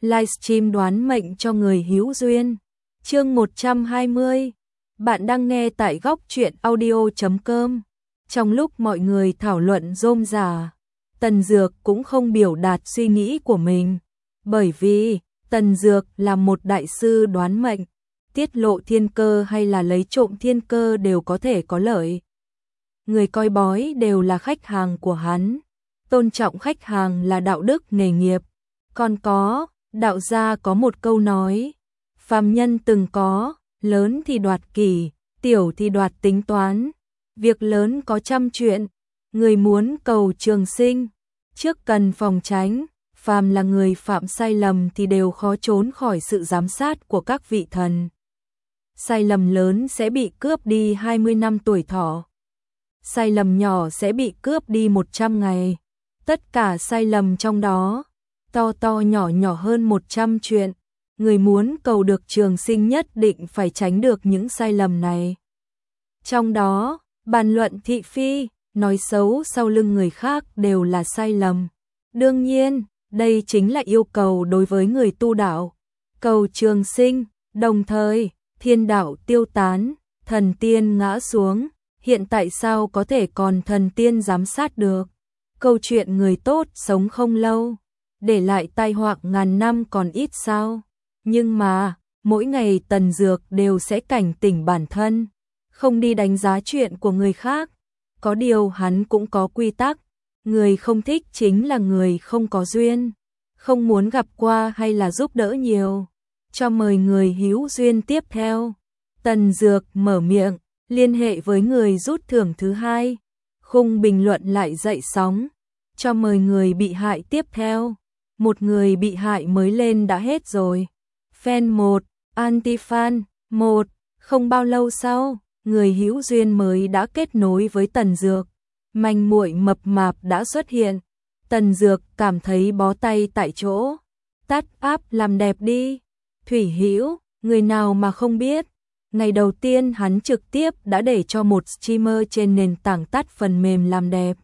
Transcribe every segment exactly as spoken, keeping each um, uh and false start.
livestream đoán mệnh cho người hữu duyên. Chương một trăm hai mươi. Bạn đang nghe tại góc truyện audio chấm com. Trong lúc mọi người thảo luận rôm rả, Tần Dược cũng không biểu đạt suy nghĩ của mình, bởi vì Tần Dược là một đại sư đoán mệnh, tiết lộ thiên cơ hay là lấy trộm thiên cơ đều có thể có lợi. Người coi bói đều là khách hàng của hắn, tôn trọng khách hàng là đạo đức nghề nghiệp. Còn có, đạo gia có một câu nói, phàm nhân từng có, lớn thì đoạt kỷ, tiểu thì đoạt tính toán. Việc lớn có trăm chuyện, người muốn cầu trường sinh, trước cần phòng tránh, phàm là người phạm sai lầm thì đều khó trốn khỏi sự giám sát của các vị thần. Sai lầm lớn sẽ bị cướp đi hai mươi năm tuổi thọ. Sai lầm nhỏ sẽ bị cướp đi một trăm ngày. Tất cả sai lầm trong đó, to to nhỏ nhỏ hơn một trăm chuyện. Người muốn cầu được trường sinh nhất định phải tránh được những sai lầm này. Trong đó, bàn luận thị phi, nói xấu sau lưng người khác đều là sai lầm. Đương nhiên, đây chính là yêu cầu đối với người tu đạo. Cầu trường sinh, đồng thời, thiên đạo tiêu tán, thần tiên ngã xuống. Hiện tại sao có thể còn thần tiên giám sát được? Câu chuyện người tốt sống không lâu, để lại tai họa ngàn năm còn ít sao? Nhưng mà, mỗi ngày Tần Dược đều sẽ cảnh tỉnh bản thân, không đi đánh giá chuyện của người khác. Có điều hắn cũng có quy tắc, người không thích chính là người không có duyên, không muốn gặp qua hay là giúp đỡ nhiều. Cho mời người hữu duyên tiếp theo. Tần Dược mở miệng, liên hệ với người rút thưởng thứ hai. Khung bình luận lại dậy sóng. Cho mời người bị hại tiếp theo. Một người bị hại mới lên đã hết rồi. Fan một, anti-fan một. Không bao lâu sau, người hữu duyên mới đã kết nối với Tần Dược. Manh muội mập mạp đã xuất hiện. Tần Dược cảm thấy bó tay tại chỗ. Tắt áp làm đẹp đi. Thủy Hữu, người nào mà không biết. Ngày đầu tiên hắn trực tiếp đã để cho một streamer trên nền tảng tắt phần mềm làm đẹp.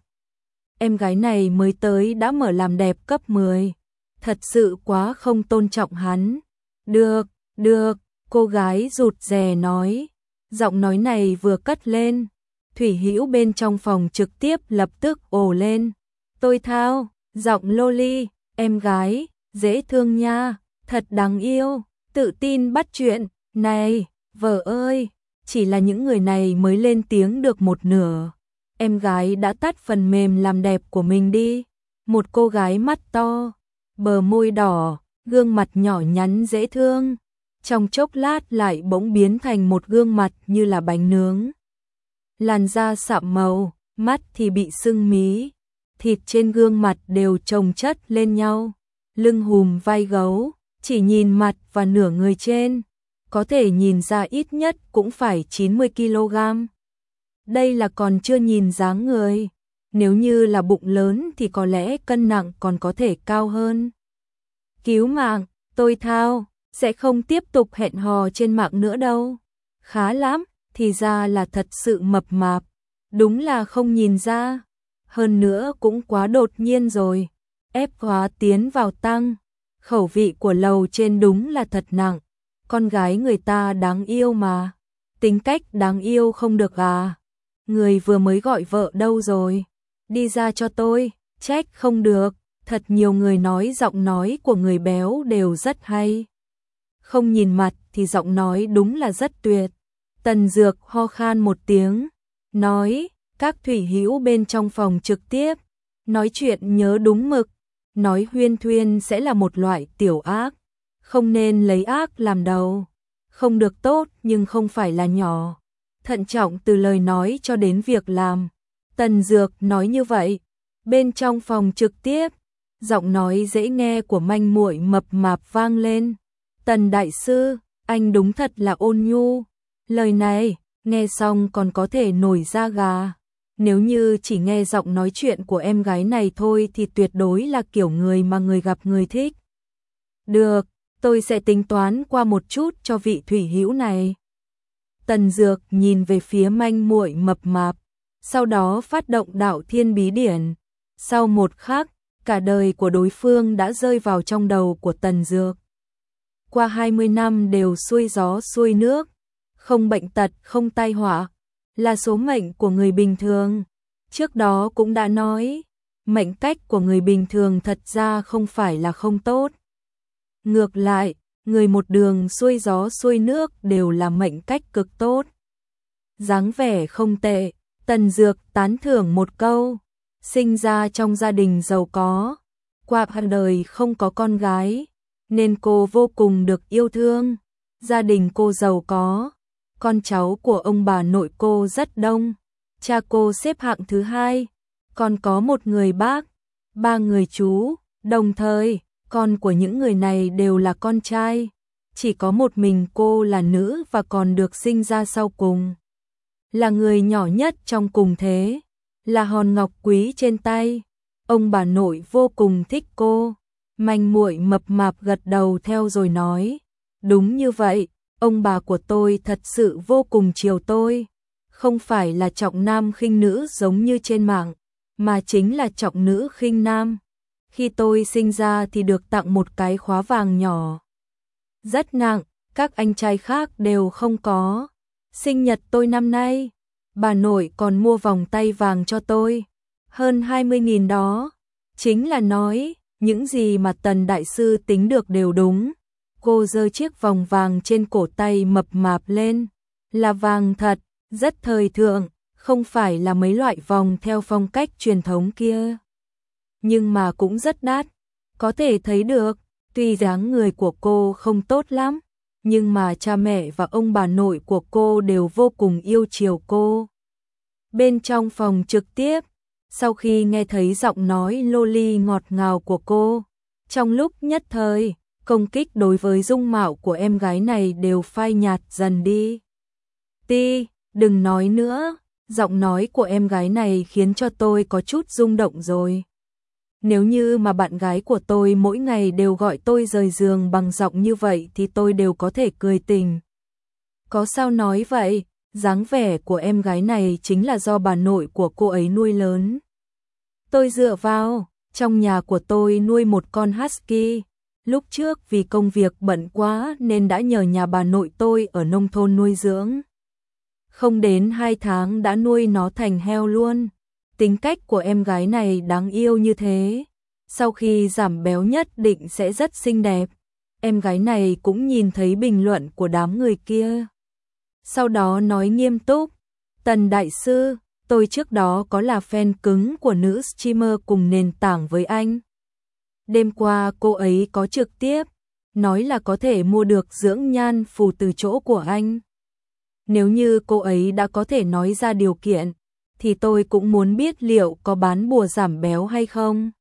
Em gái này mới tới đã mở làm đẹp cấp mười. Thật sự quá không tôn trọng hắn. Được, được, cô gái rụt rè nói. Giọng nói này vừa cất lên, Thủy Hữu bên trong phòng trực tiếp lập tức ồ lên. Tôi thao, giọng loli, em gái, dễ thương nha, thật đáng yêu, tự tin bắt chuyện. Này, vợ ơi, chỉ là những người này mới lên tiếng được một nửa. Em gái đã tắt phần mềm làm đẹp của mình đi. Một cô gái mắt to, bờ môi đỏ, gương mặt nhỏ nhắn dễ thương. Trong chốc lát lại bỗng biến thành một gương mặt như là bánh nướng. Làn da sạm màu, mắt thì bị sưng mí. Thịt trên gương mặt đều chồng chất lên nhau. Lưng hùm vai gấu, chỉ nhìn mặt và nửa người trên. Có thể nhìn ra ít nhất cũng phải chín mươi ki lô gam. Đây là còn chưa nhìn dáng người. Nếu như là bụng lớn thì có lẽ cân nặng còn có thể cao hơn. Cứu mạng, tôi thao, sẽ không tiếp tục hẹn hò trên mạng nữa đâu. Khá lắm, thì ra là thật sự mập mạp. Đúng là không nhìn ra. Hơn nữa cũng quá đột nhiên rồi. Ép hóa tiến vào tăng. Khẩu vị của lầu trên đúng là thật nặng. Con gái người ta đáng yêu mà. Tính cách đáng yêu không được à? Người vừa mới gọi vợ đâu rồi? Đi ra cho tôi. Trách không được. Thật nhiều người nói giọng nói của người béo đều rất hay. Không nhìn mặt thì giọng nói đúng là rất tuyệt. Tần Dược ho khan một tiếng, nói, các Thủy Hữu bên trong phòng trực tiếp, nói chuyện nhớ đúng mực, nói huyên thuyên sẽ là một loại tiểu ác, không nên lấy ác làm đầu, không được tốt nhưng không phải là nhỏ, thận trọng từ lời nói cho đến việc làm. Tần Dược nói như vậy, bên trong phòng trực tiếp, giọng nói dễ nghe của manh muội mập mạp vang lên. Tần đại sư, anh đúng thật là ôn nhu. Lời này, nghe xong còn có thể nổi da gà. Nếu như chỉ nghe giọng nói chuyện của em gái này thôi thì tuyệt đối là kiểu người mà người gặp người thích. Được, tôi sẽ tính toán qua một chút cho vị Thủy Hữu này. Tần Dược nhìn về phía manh muội mập mạp, sau đó phát động đạo thiên bí điển. Sau một khắc, cả đời của đối phương đã rơi vào trong đầu của Tần Dược. Qua hai mươi năm đều xuôi gió xuôi nước, không bệnh tật, không tai họa, là số mệnh của người bình thường. Trước đó cũng đã nói, mệnh cách của người bình thường thật ra không phải là không tốt. Ngược lại, người một đường xuôi gió xuôi nước đều là mệnh cách cực tốt. Dáng vẻ không tệ, Tần Dược tán thưởng một câu, sinh ra trong gia đình giàu có, qua đời không có con gái, nên cô vô cùng được yêu thương. Gia đình cô giàu có, con cháu của ông bà nội cô rất đông, cha cô xếp hạng thứ hai, còn có một người bác, ba người chú, đồng thời, con của những người này đều là con trai, chỉ có một mình cô là nữ và còn được sinh ra sau cùng. Là người nhỏ nhất trong cùng thế, là hòn ngọc quý trên tay, ông bà nội vô cùng thích cô. Manh muội mập mạp gật đầu theo rồi nói, đúng như vậy, ông bà của tôi thật sự vô cùng chiều tôi, không phải là trọng nam khinh nữ giống như trên mạng, mà chính là trọng nữ khinh nam. Khi tôi sinh ra thì được tặng một cái khóa vàng nhỏ, rất nặng, các anh trai khác đều không có. Sinh nhật tôi năm nay, bà nội còn mua vòng tay vàng cho tôi, hơn hai mươi nghìn đó, chính là nói, những gì mà Tần đại sư tính được đều đúng. Cô giơ chiếc vòng vàng trên cổ tay mập mạp lên, là vàng thật, rất thời thượng, không phải là mấy loại vòng theo phong cách truyền thống kia. Nhưng mà cũng rất đắt, có thể thấy được, tuy dáng người của cô không tốt lắm, nhưng mà cha mẹ và ông bà nội của cô đều vô cùng yêu chiều cô. Bên trong phòng trực tiếp, sau khi nghe thấy giọng nói loli ngọt ngào của cô, trong lúc nhất thời, công kích đối với dung mạo của em gái này đều phai nhạt dần đi. Ti, đừng nói nữa, giọng nói của em gái này khiến cho tôi có chút rung động rồi. Nếu như mà bạn gái của tôi mỗi ngày đều gọi tôi rời giường bằng giọng như vậy thì tôi đều có thể cười tình. Có sao nói vậy, dáng vẻ của em gái này chính là do bà nội của cô ấy nuôi lớn. Tôi dựa vào, trong nhà của tôi nuôi một con husky, lúc trước vì công việc bận quá nên đã nhờ nhà bà nội tôi ở nông thôn nuôi dưỡng. Không đến hai tháng đã nuôi nó thành heo luôn. Tính cách của em gái này đáng yêu như thế, sau khi giảm béo nhất định sẽ rất xinh đẹp. Em gái này cũng nhìn thấy bình luận của đám người kia. Sau đó nói nghiêm túc, Tần đại sư, tôi trước đó có là fan cứng của nữ streamer cùng nền tảng với anh. Đêm qua cô ấy có trực tiếp, nói là có thể mua được dưỡng nhan phù từ chỗ của anh. Nếu như cô ấy đã có thể nói ra điều kiện, thì tôi cũng muốn biết liệu có bán bùa giảm béo hay không.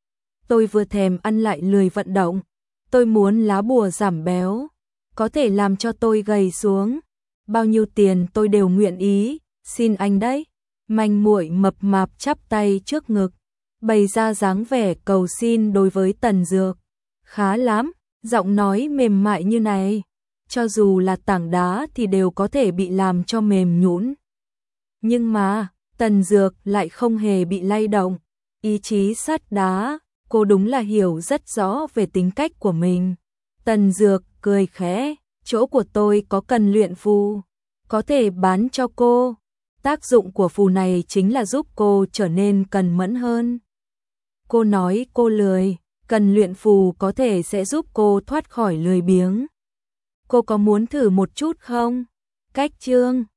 Tôi vừa thèm ăn lại lười vận động, tôi muốn lá bùa giảm béo, có thể làm cho tôi gầy xuống. Bao nhiêu tiền tôi đều nguyện ý, xin anh đấy. Manh muội mập mạp chắp tay trước ngực, bày ra dáng vẻ cầu xin đối với Tần Dược. Khá lắm, giọng nói mềm mại như này, cho dù là tảng đá thì đều có thể bị làm cho mềm nhũn. Nhưng mà, Tần Dược lại không hề bị lay động, ý chí sắt đá, cô đúng là hiểu rất rõ về tính cách của mình. Tần Dược cười khẽ, chỗ của tôi có cần luyện phù, có thể bán cho cô. Tác dụng của phù này chính là giúp cô trở nên cần mẫn hơn. Cô nói cô lười, cần luyện phù có thể sẽ giúp cô thoát khỏi lười biếng. Cô có muốn thử một chút không? Cách chương